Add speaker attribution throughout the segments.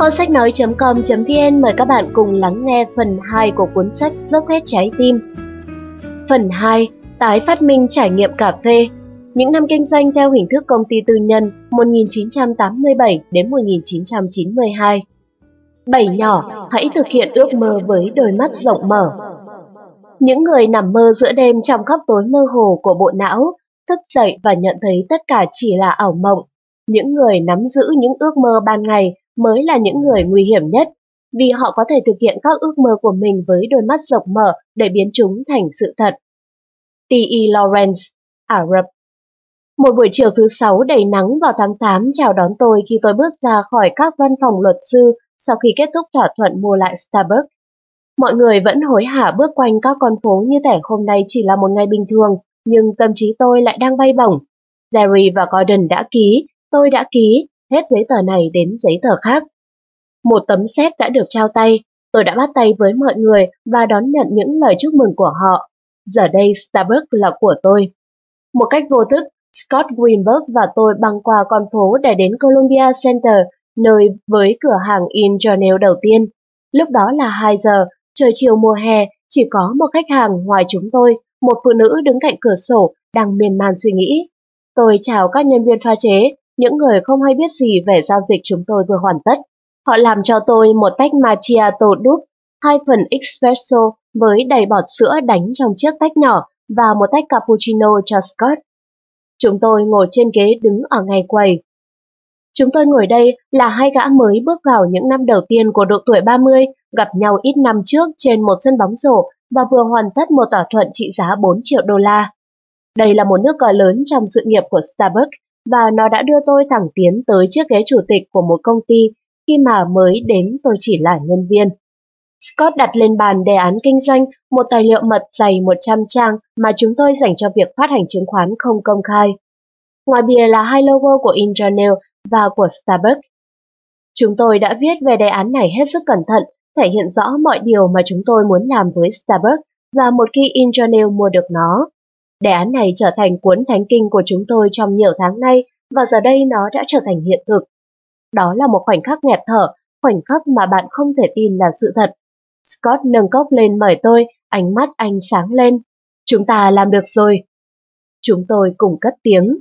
Speaker 1: Kho sách nói.com.vn mời các bạn cùng lắng nghe phần 2 của cuốn sách Dốc hết trái tim. Phần 2. Tái phát minh trải nghiệm cà phê. Những năm kinh doanh theo hình thức công ty tư nhân 1987 đến 1992. 7 nhỏ, hãy thực hiện ước mơ với đôi mắt rộng mở. Những người nằm mơ giữa đêm trong góc tối mơ hồ của bộ não, thức dậy và nhận thấy tất cả chỉ là ảo mộng. Những người nắm giữ những ước mơ ban ngày mới là những người nguy hiểm nhất, vì họ có thể thực hiện các ước mơ của mình với đôi mắt rộng mở để biến chúng thành sự thật. T.E. Lawrence, Ả Rập. Một buổi chiều thứ Sáu đầy nắng vào tháng 8 chào đón tôi khi tôi bước ra khỏi các văn phòng luật sư sau khi kết thúc thỏa thuận mua lại Starbucks. Mọi người vẫn hối hả bước quanh các con phố như thể hôm nay chỉ là một ngày bình thường, nhưng tâm trí tôi lại đang bay bổng. Jerry và Gordon đã ký, tôi đã ký, hết giấy tờ này đến giấy tờ khác. Một tấm séc đã được trao tay, tôi đã bắt tay với mọi người và đón nhận những lời chúc mừng của họ. Giờ đây Starbucks là của tôi. Một cách vô thức, Scott Greenberg và tôi băng qua con phố để đến Columbia Center, nơi với cửa hàng In Journal đầu tiên. Lúc đó là 2 giờ, trời chiều mùa hè, chỉ có một khách hàng ngoài chúng tôi, một phụ nữ đứng cạnh cửa sổ, đang miên man suy nghĩ. Tôi chào các nhân viên pha chế, những người không hay biết gì về giao dịch chúng tôi vừa hoàn tất. Họ làm cho tôi một tách macchiato đúc, 2 phần espresso với đầy bọt sữa đánh trong chiếc tách nhỏ và một tách cappuccino cho Scott. Chúng tôi ngồi trên ghế đứng ở ngay quầy. Chúng tôi ngồi đây là hai gã mới bước vào những năm đầu tiên của độ tuổi 30, gặp nhau ít năm trước trên một sân bóng rổ và vừa hoàn tất một thỏa thuận trị giá 4 triệu đô la. Đây là một nước cờ lớn trong sự nghiệp của Starbucks và nó đã đưa tôi thẳng tiến tới chiếc ghế chủ tịch của một công ty khi mà mới đến tôi chỉ là nhân viên. Scott đặt lên bàn đề án kinh doanh, một tài liệu mật dày 100 trang mà chúng tôi dành cho việc phát hành chứng khoán không công khai. Ngoài bìa là 2 logo của In Journal và của Starbucks. Chúng tôi đã viết về đề án này hết sức cẩn thận, thể hiện rõ mọi điều mà chúng tôi muốn làm với Starbucks và một khi In Journal mua được nó. Đề án này trở thành cuốn thánh kinh của chúng tôi trong nhiều tháng nay và giờ đây nó đã trở thành hiện thực. Đó là một khoảnh khắc nghẹt thở, khoảnh khắc mà bạn không thể tin là sự thật. Scott nâng cốc lên mời tôi, ánh mắt anh sáng lên. Chúng ta làm được rồi. Chúng tôi cùng cất tiếng.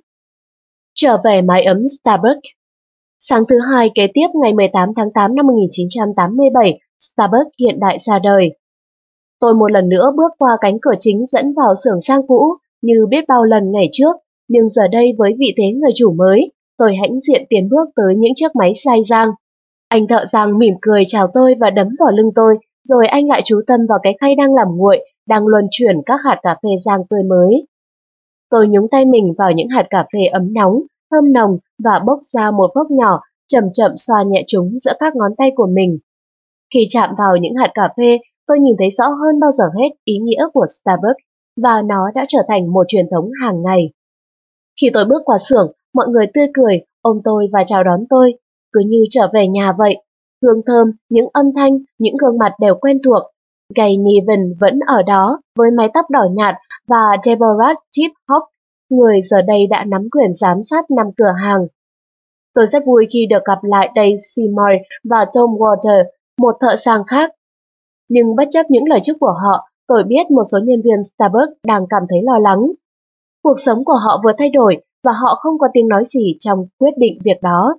Speaker 1: Trở về mái ấm Starbucks. Sáng thứ Hai kế tiếp ngày 18 tháng 8 năm 1987, Starbucks hiện đại ra đời. Tôi một lần nữa bước qua cánh cửa chính dẫn vào xưởng sang cũ, như biết bao lần ngày trước, nhưng giờ đây với vị thế người chủ mới, tôi hãnh diện tiến bước tới những chiếc máy xay rang. Anh thợ rang mỉm cười chào tôi và đấm vào lưng tôi, rồi anh lại chú tâm vào cái khay đang làm nguội, đang luân chuyển các hạt cà phê rang tươi mới. Tôi nhúng tay mình vào những hạt cà phê ấm nóng, thơm nồng và bốc ra một vốc nhỏ, chậm chậm xoa nhẹ chúng giữa các ngón tay của mình. Khi chạm vào những hạt cà phê, tôi nhìn thấy rõ hơn bao giờ hết ý nghĩa của Starbucks và nó đã trở thành một truyền thống hàng ngày. Khi tôi bước qua xưởng, mọi người tươi cười, ôm tôi và chào đón tôi, cứ như trở về nhà vậy. Hương thơm, những âm thanh, những gương mặt đều quen thuộc. Gay Niven vẫn ở đó với mái tóc đỏ nhạt và Deborah Tip Hawk, người giờ đây đã nắm quyền giám sát 5 cửa hàng. Tôi rất vui khi được gặp lại Dave Seymour và Tom Walter, một thợ rang khác. Nhưng bất chấp những lời chúc của họ, tôi biết một số nhân viên Starbucks đang cảm thấy lo lắng. Cuộc sống của họ vừa thay đổi và họ không có tiếng nói gì trong quyết định việc đó.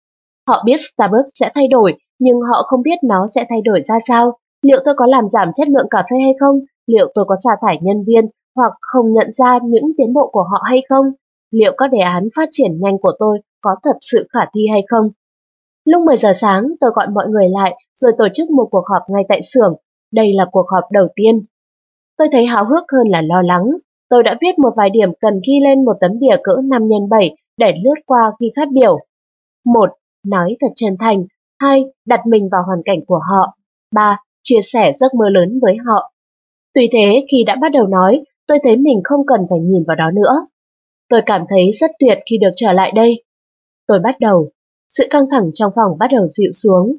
Speaker 1: Họ biết Starbucks sẽ thay đổi, nhưng họ không biết nó sẽ thay đổi ra sao. Liệu tôi có làm giảm chất lượng cà phê hay không? Liệu tôi có sa thải nhân viên hoặc không nhận ra những tiến bộ của họ hay không? Liệu các đề án phát triển nhanh của tôi có thật sự khả thi hay không? Lúc 10 giờ sáng, tôi gọi mọi người lại rồi tổ chức một cuộc họp ngay tại xưởng. Đây là cuộc họp đầu tiên. Tôi thấy háo hức hơn là lo lắng. Tôi đã viết một vài điểm cần ghi lên một tấm bìa cỡ 5x7 để lướt qua khi phát biểu. 1. Nói thật chân thành. 2. Đặt mình vào hoàn cảnh của họ. 3. Chia sẻ giấc mơ lớn với họ. Tuy thế, khi đã bắt đầu nói, tôi thấy mình không cần phải nhìn vào đó nữa. Tôi cảm thấy rất tuyệt khi được trở lại đây. Tôi bắt đầu. Sự căng thẳng trong phòng bắt đầu dịu xuống.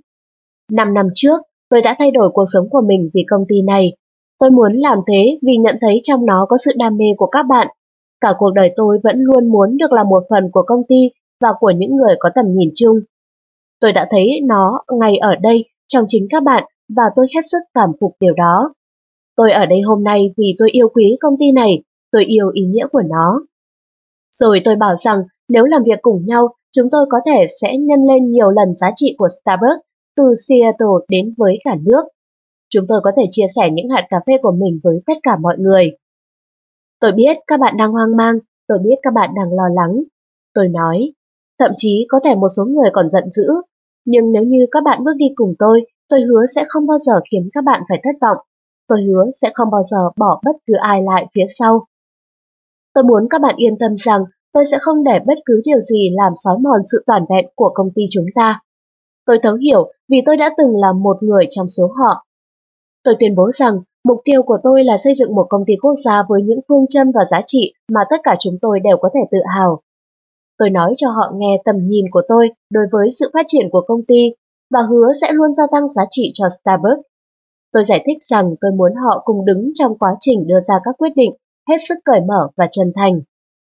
Speaker 1: 5 năm trước, tôi đã thay đổi cuộc sống của mình vì công ty này. Tôi muốn làm thế vì nhận thấy trong nó có sự đam mê của các bạn. Cả cuộc đời tôi vẫn luôn muốn được là một phần của công ty và của những người có tầm nhìn chung. Tôi đã thấy nó ngay ở đây trong chính các bạn và tôi hết sức cảm phục điều đó. Tôi ở đây hôm nay vì tôi yêu quý công ty này, tôi yêu ý nghĩa của nó. Rồi tôi bảo rằng nếu làm việc cùng nhau, chúng tôi có thể sẽ nhân lên nhiều lần giá trị của Starbucks từ Seattle đến với cả nước. Chúng tôi có thể chia sẻ những hạt cà phê của mình với tất cả mọi người. Tôi biết các bạn đang hoang mang, tôi biết các bạn đang lo lắng. Tôi nói, thậm chí có thể một số người còn giận dữ, nhưng nếu như các bạn bước đi cùng tôi hứa sẽ không bao giờ khiến các bạn phải thất vọng. Tôi hứa sẽ không bao giờ bỏ bất cứ ai lại phía sau. Tôi muốn các bạn yên tâm rằng tôi sẽ không để bất cứ điều gì làm xói mòn sự toàn vẹn của công ty chúng ta. Tôi thấu hiểu vì tôi đã từng là một người trong số họ. Tôi tuyên bố rằng mục tiêu của tôi là xây dựng một công ty quốc gia với những phương châm và giá trị mà tất cả chúng tôi đều có thể tự hào. Tôi nói cho họ nghe tầm nhìn của tôi đối với sự phát triển của công ty và hứa sẽ luôn gia tăng giá trị cho Starbucks. Tôi giải thích rằng tôi muốn họ cùng đứng trong quá trình đưa ra các quyết định hết sức cởi mở và chân thành.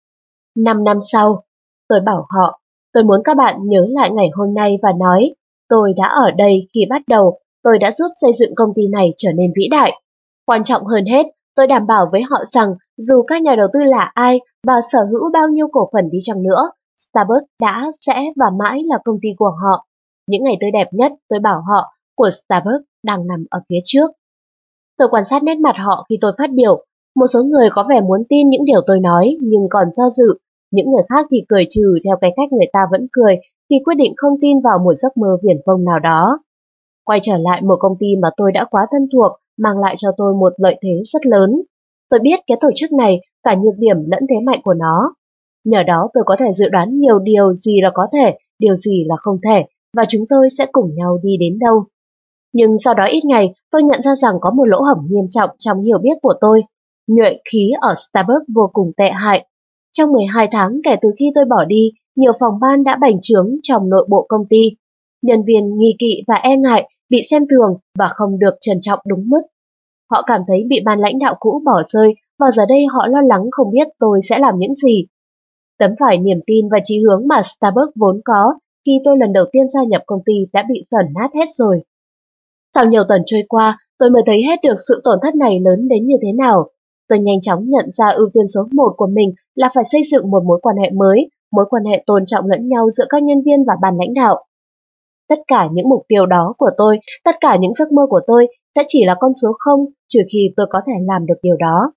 Speaker 1: 5 năm sau, tôi bảo họ, tôi muốn các bạn nhớ lại ngày hôm nay và nói, tôi đã ở đây khi bắt đầu, tôi đã giúp xây dựng công ty này trở nên vĩ đại. Quan trọng hơn hết, tôi đảm bảo với họ rằng dù các nhà đầu tư là ai và sở hữu bao nhiêu cổ phần đi chăng nữa, Starbucks đã, sẽ và mãi là công ty của họ. Những ngày tươi đẹp nhất, tôi bảo họ, của Starbucks đang nằm ở phía trước. Tôi quan sát nét mặt họ khi tôi phát biểu. Một số người có vẻ muốn tin những điều tôi nói nhưng còn do dự. Những người khác thì cười trừ theo cái cách người ta vẫn cười khi quyết định không tin vào một giấc mơ viển vông nào đó. Quay trở lại một công ty mà tôi đã quá thân thuộc mang lại cho tôi một lợi thế rất lớn. Tôi biết cái tổ chức này cả nhược điểm lẫn thế mạnh của nó. Nhờ đó tôi có thể dự đoán nhiều điều gì là có thể, điều gì là không thể và chúng tôi sẽ cùng nhau đi đến đâu. Nhưng sau đó ít ngày, tôi nhận ra rằng có một lỗ hổng nghiêm trọng trong hiểu biết của tôi. Nhuệ khí ở Starbucks vô cùng tệ hại. Trong 12 tháng kể từ khi tôi bỏ đi, nhiều phòng ban đã bành trướng trong nội bộ công ty. Nhân viên nghi kỵ và e ngại, bị xem thường và không được trân trọng đúng mức. Họ cảm thấy bị ban lãnh đạo cũ bỏ rơi và giờ đây họ lo lắng không biết tôi sẽ làm những gì. Tấm vải niềm tin và chí hướng mà Starbucks vốn có khi tôi lần đầu tiên gia nhập công ty đã bị sờn nát hết rồi. Sau nhiều tuần trôi qua, tôi mới thấy hết được sự tổn thất này lớn đến như thế nào. Tôi nhanh chóng nhận ra ưu tiên số 1 của mình là phải xây dựng một mối quan hệ mới, mối quan hệ tôn trọng lẫn nhau giữa các nhân viên và ban lãnh đạo. Tất cả những mục tiêu đó của tôi, tất cả những giấc mơ của tôi sẽ chỉ là con số 0 trừ khi tôi có thể làm được điều đó.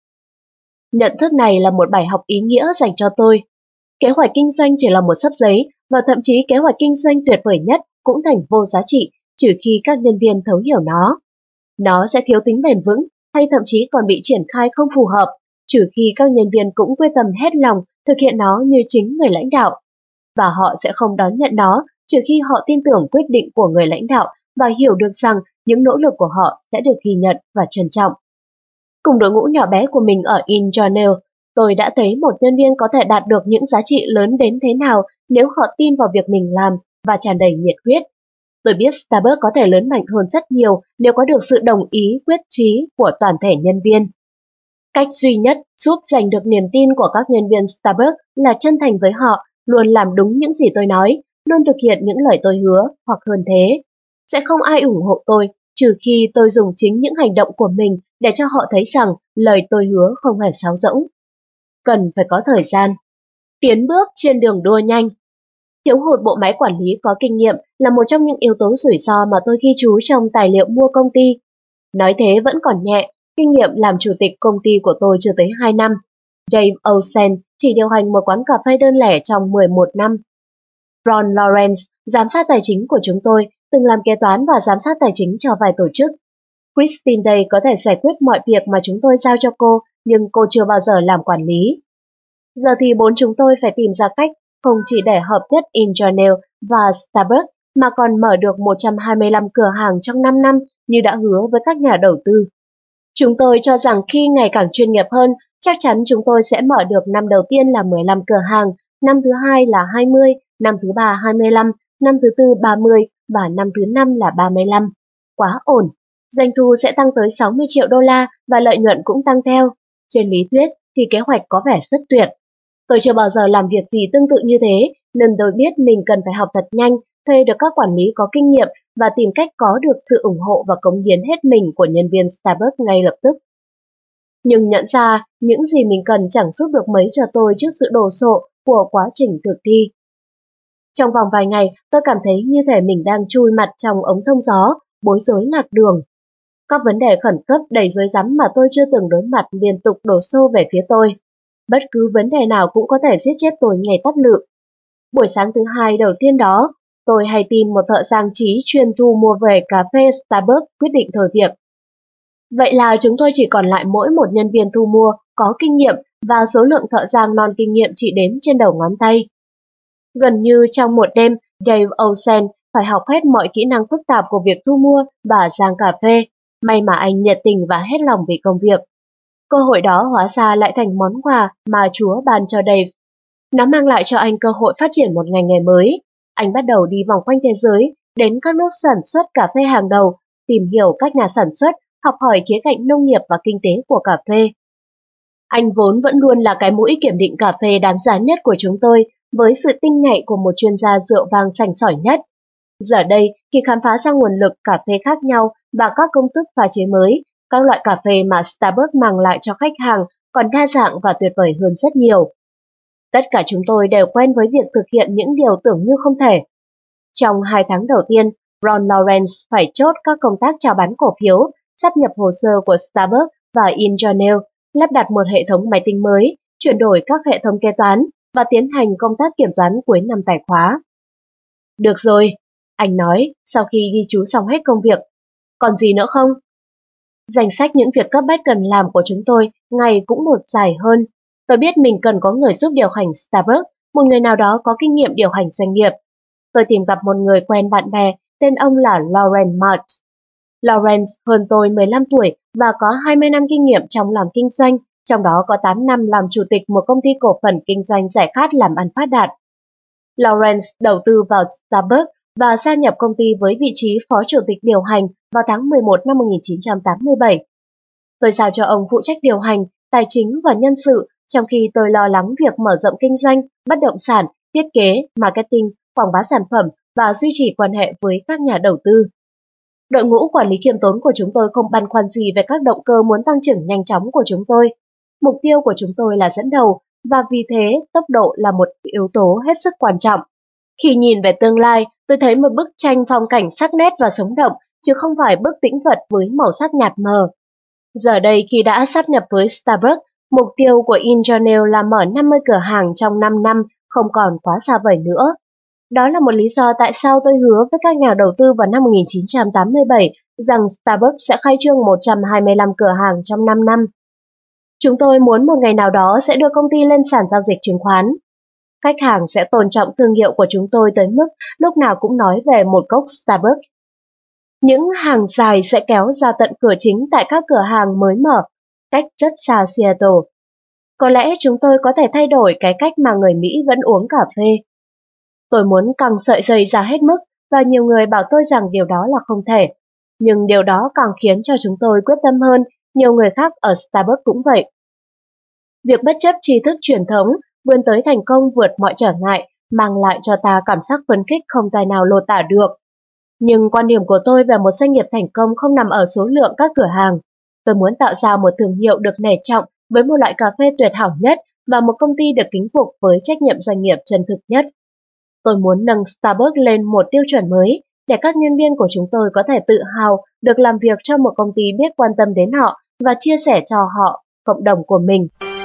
Speaker 1: Nhận thức này là một bài học ý nghĩa dành cho tôi. Kế hoạch kinh doanh chỉ là một xấp giấy và thậm chí kế hoạch kinh doanh tuyệt vời nhất cũng thành vô giá trị trừ khi các nhân viên thấu hiểu nó. Nó sẽ thiếu tính bền vững hay thậm chí còn bị triển khai không phù hợp trừ khi các nhân viên cũng quyết tâm hết lòng thực hiện nó như chính người lãnh đạo. Và họ sẽ không đón nhận nó trừ khi họ tin tưởng quyết định của người lãnh đạo và hiểu được rằng những nỗ lực của họ sẽ được ghi nhận và trân trọng. Cùng đội ngũ nhỏ bé của mình ở InJournal, tôi đã thấy một nhân viên có thể đạt được những giá trị lớn đến thế nào nếu họ tin vào việc mình làm và tràn đầy nhiệt huyết. Tôi biết Starbucks có thể lớn mạnh hơn rất nhiều nếu có được sự đồng ý quyết chí của toàn thể nhân viên. Cách duy nhất giúp giành được niềm tin của các nhân viên Starbucks là chân thành với họ, luôn làm đúng những gì tôi nói, luôn thực hiện những lời tôi hứa hoặc hơn thế. Sẽ không ai ủng hộ tôi trừ khi tôi dùng chính những hành động của mình để cho họ thấy rằng lời tôi hứa không hề sáo rỗng. Cần phải có thời gian. Tiến bước trên đường đua nhanh. Thiếu hụt bộ máy quản lý có kinh nghiệm là một trong những yếu tố rủi ro mà tôi ghi chú trong tài liệu mua công ty. Nói thế vẫn còn nhẹ, kinh nghiệm làm chủ tịch công ty của tôi chưa tới 2 năm. Dave Olsen chỉ điều hành một quán cà phê đơn lẻ trong 11 năm. Ron Lawrence, giám sát tài chính của chúng tôi, từng làm kế toán và giám sát tài chính cho vài tổ chức. Christine Day có thể giải quyết mọi việc mà chúng tôi giao cho cô, nhưng cô chưa bao giờ làm quản lý. Giờ thì bốn chúng tôi phải tìm ra cách không chỉ để hợp nhất InJournal và Starbucks mà còn mở được 125 cửa hàng trong 5 năm như đã hứa với các nhà đầu tư. Chúng tôi cho rằng khi ngày càng chuyên nghiệp hơn, chắc chắn chúng tôi sẽ mở được năm đầu tiên là 15 cửa hàng, năm thứ hai là 20, năm thứ ba 25, năm thứ tư 30 và năm thứ năm là 35. Quá ổn. Doanh thu sẽ tăng tới 60 triệu đô la và lợi nhuận cũng tăng theo. Trên lý thuyết thì kế hoạch có vẻ rất tuyệt. Tôi chưa bao giờ làm việc gì tương tự như thế, nên tôi biết mình cần phải học thật nhanh, thuê được các quản lý có kinh nghiệm và tìm cách có được sự ủng hộ và cống hiến hết mình của nhân viên Starbucks ngay lập tức. Nhưng nhận ra những gì mình cần chẳng giúp được mấy cho tôi trước sự đồ sộ của quá trình thực thi. Trong vòng vài ngày, tôi cảm thấy như thể mình đang chui mặt trong ống thông gió, bối rối lạc đường. Các vấn đề khẩn cấp đầy rối rắm mà tôi chưa từng đối mặt liên tục đổ xô về phía tôi. Bất cứ vấn đề nào cũng có thể giết chết tôi ngay tắt lự. Buổi sáng thứ hai đầu tiên đó, tôi hay tin một thợ trang trí chuyên thu mua về cà phê Starbucks quyết định thôi việc. Vậy là chúng tôi chỉ còn lại mỗi một nhân viên thu mua có kinh nghiệm và số lượng thợ rang non kinh nghiệm chỉ đếm trên đầu ngón tay. Gần như trong một đêm, Dave Olsen phải học hết mọi kỹ năng phức tạp của việc thu mua và rang cà phê. May mà anh nhiệt tình và hết lòng vì công việc. Cơ hội đó hóa ra lại thành món quà mà Chúa ban cho Dave. Nó mang lại cho anh cơ hội phát triển một ngành nghề mới. Anh bắt đầu đi vòng quanh thế giới, đến các nước sản xuất cà phê hàng đầu, tìm hiểu các nhà sản xuất, học hỏi khía cạnh nông nghiệp và kinh tế của cà phê. Anh vốn vẫn luôn là cái mũi kiểm định cà phê đáng giá nhất của chúng tôi, với sự tinh nhạy của một chuyên gia rượu vang sành sỏi nhất. Giờ đây, khi khám phá ra nguồn lực cà phê khác nhau và các công thức pha chế mới, các loại cà phê mà Starbucks mang lại cho khách hàng còn đa dạng và tuyệt vời hơn rất nhiều. Tất cả chúng tôi đều quen với việc thực hiện những điều tưởng như không thể. Trong 2 tháng đầu tiên, Ron Lawrence phải chốt các công tác chào bán cổ phiếu, sáp nhập hồ sơ của Starbucks và InJournal, lắp đặt một hệ thống máy tính mới, chuyển đổi các hệ thống kế toán và tiến hành công tác kiểm toán cuối năm tài khóa. Được rồi, anh nói sau khi ghi chú xong hết công việc. Còn gì nữa không? Danh sách những việc cấp bách cần làm của chúng tôi ngày cũng một dài hơn. Tôi biết mình cần có người giúp điều hành Starbucks, một người nào đó có kinh nghiệm điều hành doanh nghiệp. Tôi tìm gặp một người quen bạn bè, tên ông là Lawrence Mart. Lawrence hơn tôi 15 tuổi và có 20 năm kinh nghiệm trong làm kinh doanh, trong đó có 8 năm làm chủ tịch một công ty cổ phần kinh doanh giải khát làm ăn phát đạt. Lawrence đầu tư vào Starbucks và gia nhập công ty với vị trí phó chủ tịch điều hành vào tháng 11 năm 1987. Tôi giao cho ông phụ trách điều hành, tài chính và nhân sự, trong khi tôi lo lắng việc mở rộng kinh doanh, bất động sản, thiết kế, marketing, quảng bá sản phẩm và duy trì quan hệ với các nhà đầu tư. Đội ngũ quản lý khiêm tốn của chúng tôi không băn khoăn gì về các động cơ muốn tăng trưởng nhanh chóng của chúng tôi. Mục tiêu của chúng tôi là dẫn đầu, và vì thế tốc độ là một yếu tố hết sức quan trọng. Khi nhìn về tương lai, tôi thấy một bức tranh phong cảnh sắc nét và sống động, chứ không phải bức tĩnh vật với màu sắc nhạt mờ. Giờ đây khi đã sáp nhập với Starbucks, mục tiêu của InJournal là mở 50 cửa hàng trong 5 năm, không còn quá xa vời nữa. Đó là một lý do tại sao tôi hứa với các nhà đầu tư vào năm 1987 rằng Starbucks sẽ khai trương 125 cửa hàng trong 5 năm. Chúng tôi muốn một ngày nào đó sẽ đưa công ty lên sàn giao dịch chứng khoán. Khách hàng sẽ tôn trọng thương hiệu của chúng tôi tới mức lúc nào cũng nói về một cốc Starbucks. Những hàng dài sẽ kéo ra tận cửa chính tại các cửa hàng mới mở, cách rất xa Seattle. Có lẽ chúng tôi có thể thay đổi cái cách mà người Mỹ vẫn uống cà phê. Tôi muốn căng sợi dây ra hết mức và nhiều người bảo tôi rằng điều đó là không thể. Nhưng điều đó càng khiến cho chúng tôi quyết tâm hơn, nhiều người khác ở Starbucks cũng vậy. Việc bất chấp tri thức truyền thống, vươn tới thành công vượt mọi trở ngại, mang lại cho ta cảm giác phấn khích không tài nào lột tả được. Nhưng quan điểm của tôi về một doanh nghiệp thành công không nằm ở số lượng các cửa hàng. Tôi muốn tạo ra một thương hiệu được nể trọng với một loại cà phê tuyệt hảo nhất và một công ty được kính phục với trách nhiệm doanh nghiệp chân thực nhất. Tôi muốn nâng Starbucks lên một tiêu chuẩn mới để các nhân viên của chúng tôi có thể tự hào được làm việc cho một công ty biết quan tâm đến họ và chia sẻ cho họ cộng đồng của mình.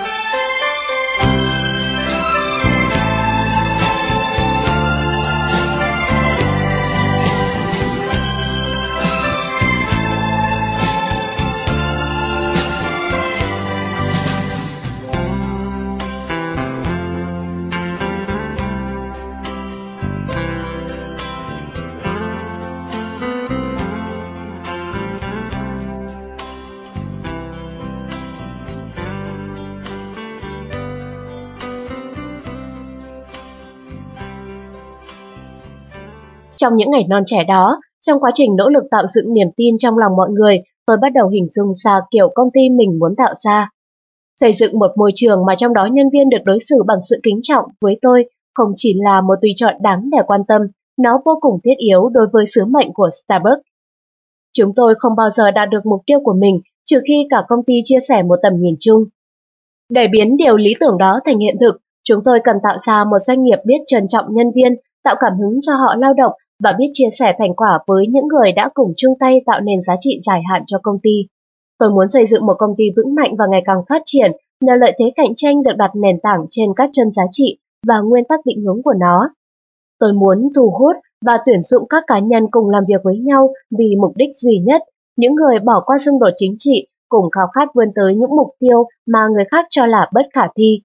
Speaker 1: Trong những ngày non trẻ đó, trong quá trình nỗ lực tạo dựng niềm tin trong lòng mọi người, tôi bắt đầu hình dung ra kiểu công ty mình muốn tạo ra. Xây dựng một môi trường mà trong đó nhân viên được đối xử bằng sự kính trọng với tôi không chỉ là một tùy chọn đáng để quan tâm, nó vô cùng thiết yếu đối với sứ mệnh của Starbucks. Chúng tôi không bao giờ đạt được mục tiêu của mình trừ khi cả công ty chia sẻ một tầm nhìn chung. Để biến điều lý tưởng đó thành hiện thực, chúng tôi cần tạo ra một doanh nghiệp biết trân trọng nhân viên, tạo cảm hứng cho họ lao động và biết chia sẻ thành quả với những người đã cùng chung tay tạo nên giá trị dài hạn cho công ty. Tôi muốn xây dựng một công ty vững mạnh và ngày càng phát triển nhờ lợi thế cạnh tranh được đặt nền tảng trên các chân giá trị và nguyên tắc định hướng của nó. Tôi muốn thu hút và tuyển dụng các cá nhân cùng làm việc với nhau vì mục đích duy nhất, những người bỏ qua xung đột chính trị, cùng khao khát vươn tới những mục tiêu mà người khác cho là bất khả thi.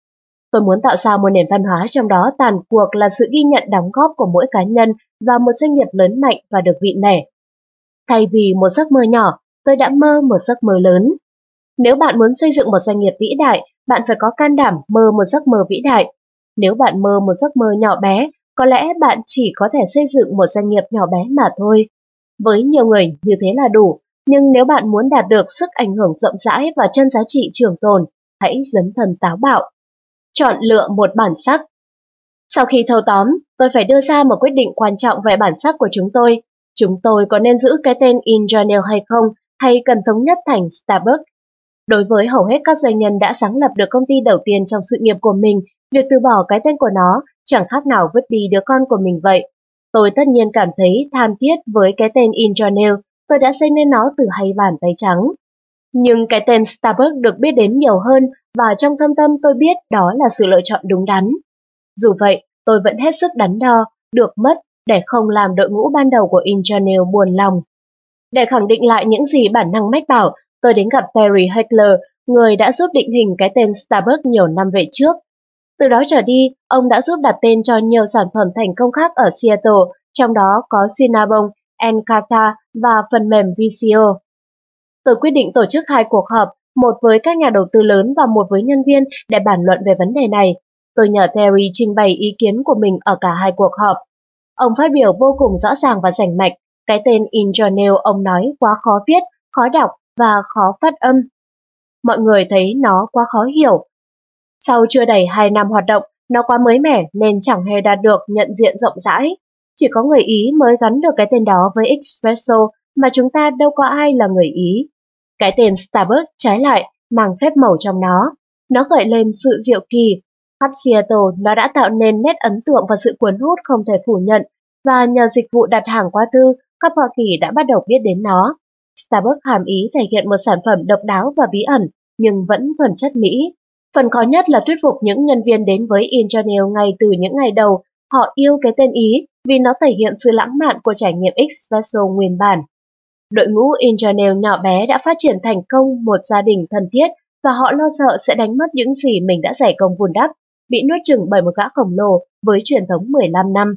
Speaker 1: Tôi muốn tạo ra một nền văn hóa trong đó tàn cuộc là sự ghi nhận đóng góp của mỗi cá nhân và một doanh nghiệp lớn mạnh và được vị nể. Thay vì một giấc mơ nhỏ, tôi đã mơ một giấc mơ lớn. Nếu bạn muốn xây dựng một doanh nghiệp vĩ đại, bạn phải có can đảm mơ một giấc mơ vĩ đại. Nếu bạn mơ một giấc mơ nhỏ bé, có lẽ bạn chỉ có thể xây dựng một doanh nghiệp nhỏ bé mà thôi. Với nhiều người như thế là đủ, nhưng nếu bạn muốn đạt được sức ảnh hưởng rộng rãi và chân giá trị trường tồn, hãy dấn thân táo bạo. Chọn lựa một bản sắc. Sau khi thâu tóm, tôi phải đưa ra một quyết định quan trọng về bản sắc của chúng tôi. Chúng tôi có nên giữ cái tên Ingenio hay không, hay cần thống nhất thành Starbucks? Đối với hầu hết các doanh nhân đã sáng lập được công ty đầu tiên trong sự nghiệp của mình, việc từ bỏ cái tên của nó chẳng khác nào vứt đi đứa con của mình vậy. Tôi tất nhiên cảm thấy than thiết với cái tên Ingenio, tôi đã xây nên nó từ hay bàn tay trắng. Nhưng cái tên Starbucks được biết đến nhiều hơn và trong thâm tâm tôi biết đó là sự lựa chọn đúng đắn. Dù vậy, tôi vẫn hết sức đắn đo, được mất để không làm đội ngũ ban đầu của Ingenio buồn lòng. Để khẳng định lại những gì bản năng mách bảo, tôi đến gặp Terry Heckler, người đã giúp định hình cái tên Starbucks nhiều năm về trước. Từ đó trở đi, ông đã giúp đặt tên cho nhiều sản phẩm thành công khác ở Seattle, trong đó có Cinnabon, Encarta và phần mềm Visio. Tôi quyết định tổ chức 2 cuộc họp, một với các nhà đầu tư lớn và một với nhân viên để bàn luận về vấn đề này. Tôi nhờ Terry trình bày ý kiến của mình ở cả 2 cuộc họp. Ông phát biểu vô cùng rõ ràng và rành mạch. Cái tên Ingenio ông nói quá khó viết, khó đọc và khó phát âm. Mọi người thấy nó quá khó hiểu. Sau chưa đầy 2 năm hoạt động, nó quá mới mẻ nên chẳng hề đạt được nhận diện rộng rãi. Chỉ có người Ý mới gắn được cái tên đó với espresso, mà chúng ta đâu có ai là người Ý. Cái tên Starbucks trái lại mang phép màu trong nó. Nó gợi lên sự diệu kỳ. Khắp Seattle nó đã tạo nên nét ấn tượng và sự cuốn hút không thể phủ nhận, và nhờ dịch vụ đặt hàng qua thư, khắp Hoa Kỳ đã bắt đầu biết đến nó. Starbucks hàm ý thể hiện một sản phẩm độc đáo và bí ẩn, nhưng vẫn thuần chất Mỹ. Phần khó nhất là thuyết phục những nhân viên đến với Ingenio ngay từ những ngày đầu. Họ yêu cái tên Ý vì nó thể hiện sự lãng mạn của trải nghiệm espresso nguyên bản. Đội ngũ Ingenio nhỏ bé đã phát triển thành công một gia đình thân thiết và họ lo sợ sẽ đánh mất những gì mình đã dày công vun đắp, bị nuốt chửng bởi một gã khổng lồ với truyền thống 15 năm.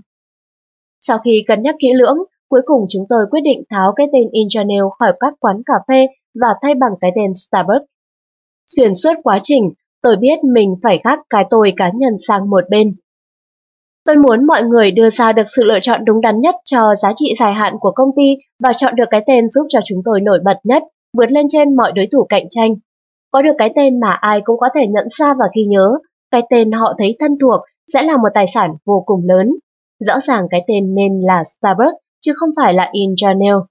Speaker 1: Sau khi cân nhắc kỹ lưỡng, cuối cùng chúng tôi quyết định tháo cái tên Ingenio khỏi các quán cà phê và thay bằng cái tên Starbucks. Xuyên suốt quá trình, tôi biết mình phải gác cái tôi cá nhân sang một bên. Tôi muốn mọi người đưa ra được sự lựa chọn đúng đắn nhất cho giá trị dài hạn của công ty và chọn được cái tên giúp cho chúng tôi nổi bật nhất, vượt lên trên mọi đối thủ cạnh tranh. Có được cái tên mà ai cũng có thể nhận ra và ghi nhớ, cái tên họ thấy thân thuộc sẽ là một tài sản vô cùng lớn. Rõ ràng cái tên nên là Starbucks, chứ không phải là Ingenio.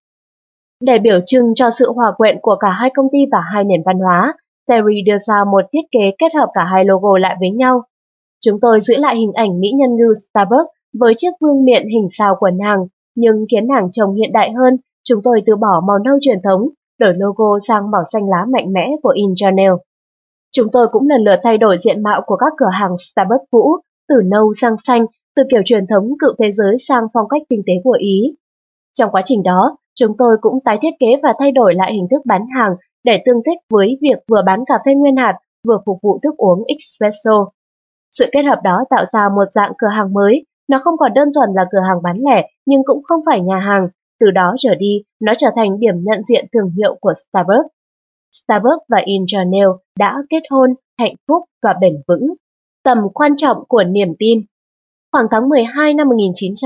Speaker 1: Để biểu trưng cho sự hòa quyện của cả hai công ty và hai nền văn hóa, Terry đưa ra một thiết kế kết hợp cả hai logo lại với nhau. Chúng tôi giữ lại hình ảnh mỹ nhân ngư Starbucks với chiếc vương miện hình sao của nàng, nhưng khiến nàng trông hiện đại hơn. Chúng tôi từ bỏ màu nâu truyền thống, đổi logo sang màu xanh lá mạnh mẽ của Ingenio. Chúng tôi cũng lần lượt thay đổi diện mạo của các cửa hàng Starbucks cũ, từ nâu sang xanh, từ kiểu truyền thống cựu thế giới sang phong cách tinh tế của Ý. Trong quá trình đó, chúng tôi cũng tái thiết kế và thay đổi lại hình thức bán hàng để tương thích với việc vừa bán cà phê nguyên hạt, vừa phục vụ thức uống espresso. Sự kết hợp đó tạo ra một dạng cửa hàng mới, nó không còn đơn thuần là cửa hàng bán lẻ nhưng cũng không phải nhà hàng, từ đó trở đi nó trở thành điểm nhận diện thương hiệu của Starbucks. Starbucks và Ingenio đã kết hôn, hạnh phúc và bền vững. Tầm quan trọng của niềm tin. Khoảng tháng 12 năm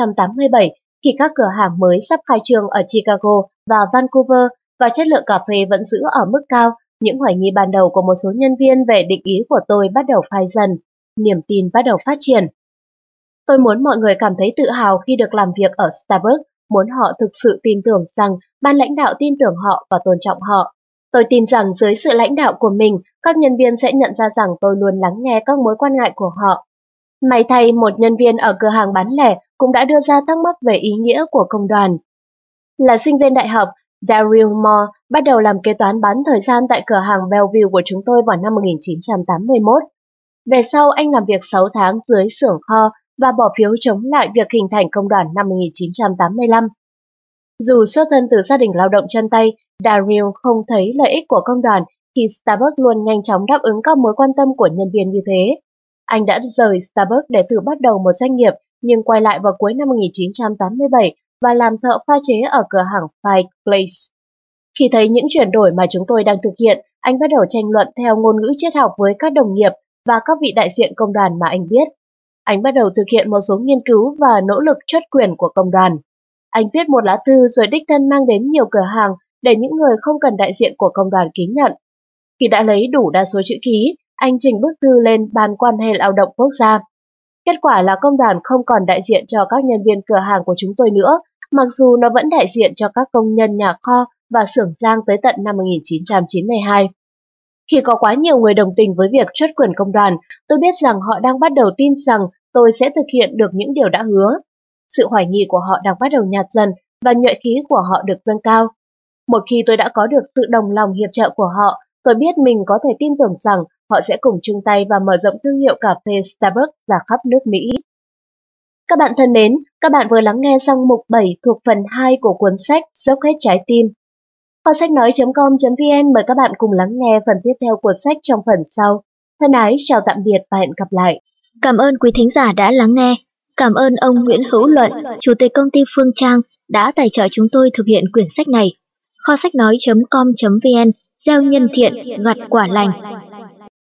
Speaker 1: 1987, khi các cửa hàng mới sắp khai trương ở Chicago và Vancouver và chất lượng cà phê vẫn giữ ở mức cao, những hoài nghi ban đầu của một số nhân viên về định ý của tôi bắt đầu phai dần. Niềm tin bắt đầu phát triển. Tôi muốn mọi người cảm thấy tự hào khi được làm việc ở Starbucks, muốn họ thực sự tin tưởng rằng ban lãnh đạo tin tưởng họ và tôn trọng họ. Tôi tin rằng dưới sự lãnh đạo của mình, các nhân viên sẽ nhận ra rằng tôi luôn lắng nghe các mối quan ngại của họ. May thay, một nhân viên ở cửa hàng bán lẻ cũng đã đưa ra thắc mắc về ý nghĩa của công đoàn. Là sinh viên đại học, Daryl Moore bắt đầu làm kế toán bán thời gian tại cửa hàng Bellevue của chúng tôi vào năm 1981. Về sau, anh làm việc 6 tháng dưới xưởng kho và bỏ phiếu chống lại việc hình thành công đoàn năm 1985. Dù xuất thân từ gia đình lao động chân tay, Daryl không thấy lợi ích của công đoàn khi Starbucks luôn nhanh chóng đáp ứng các mối quan tâm của nhân viên như thế. Anh đã rời Starbucks để thử bắt đầu một doanh nghiệp, nhưng quay lại vào cuối năm 1987 và làm thợ pha chế ở cửa hàng Fireplace. Khi thấy những chuyển đổi mà chúng tôi đang thực hiện, anh bắt đầu tranh luận theo ngôn ngữ triết học với các đồng nghiệp và các vị đại diện công đoàn mà anh biết. Anh bắt đầu thực hiện một số nghiên cứu và nỗ lực truất quyền của công đoàn. Anh viết một lá thư rồi đích thân mang đến nhiều cửa hàng để những người không cần đại diện của công đoàn ký nhận. Khi đã lấy đủ đa số chữ ký, anh trình bức thư lên Ban quan hệ lao động quốc gia. Kết quả là công đoàn không còn đại diện cho các nhân viên cửa hàng của chúng tôi nữa, mặc dù nó vẫn đại diện cho các công nhân nhà kho và xưởng giang tới tận năm 1992. Khi có quá nhiều người đồng tình với việc truất quyền công đoàn, tôi biết rằng họ đang bắt đầu tin rằng tôi sẽ thực hiện được những điều đã hứa. Sự hoài nghi của họ đang bắt đầu nhạt dần và nhuệ khí của họ được dâng cao. Một khi tôi đã có được sự đồng lòng hiệp trợ của họ, tôi biết mình có thể tin tưởng rằng họ sẽ cùng chung tay và mở rộng thương hiệu cà phê Starbucks ra khắp nước Mỹ. Các bạn thân mến, các bạn vừa lắng nghe xong mục 7 thuộc phần 2 của cuốn sách Dốc hết trái tim. Kho sách nói.com.vn mời các bạn cùng lắng nghe phần tiếp theo của sách trong phần sau. Thân ái, chào tạm biệt và hẹn gặp lại.
Speaker 2: Cảm ơn quý thính giả đã lắng nghe. Cảm ơn ông Nguyễn Hữu Luận, Chủ tịch công ty Phương Trang, đã tài trợ chúng tôi thực hiện quyển sách này. Kho sách nói.com.vn, gieo nhân thiện, gặt quả lành.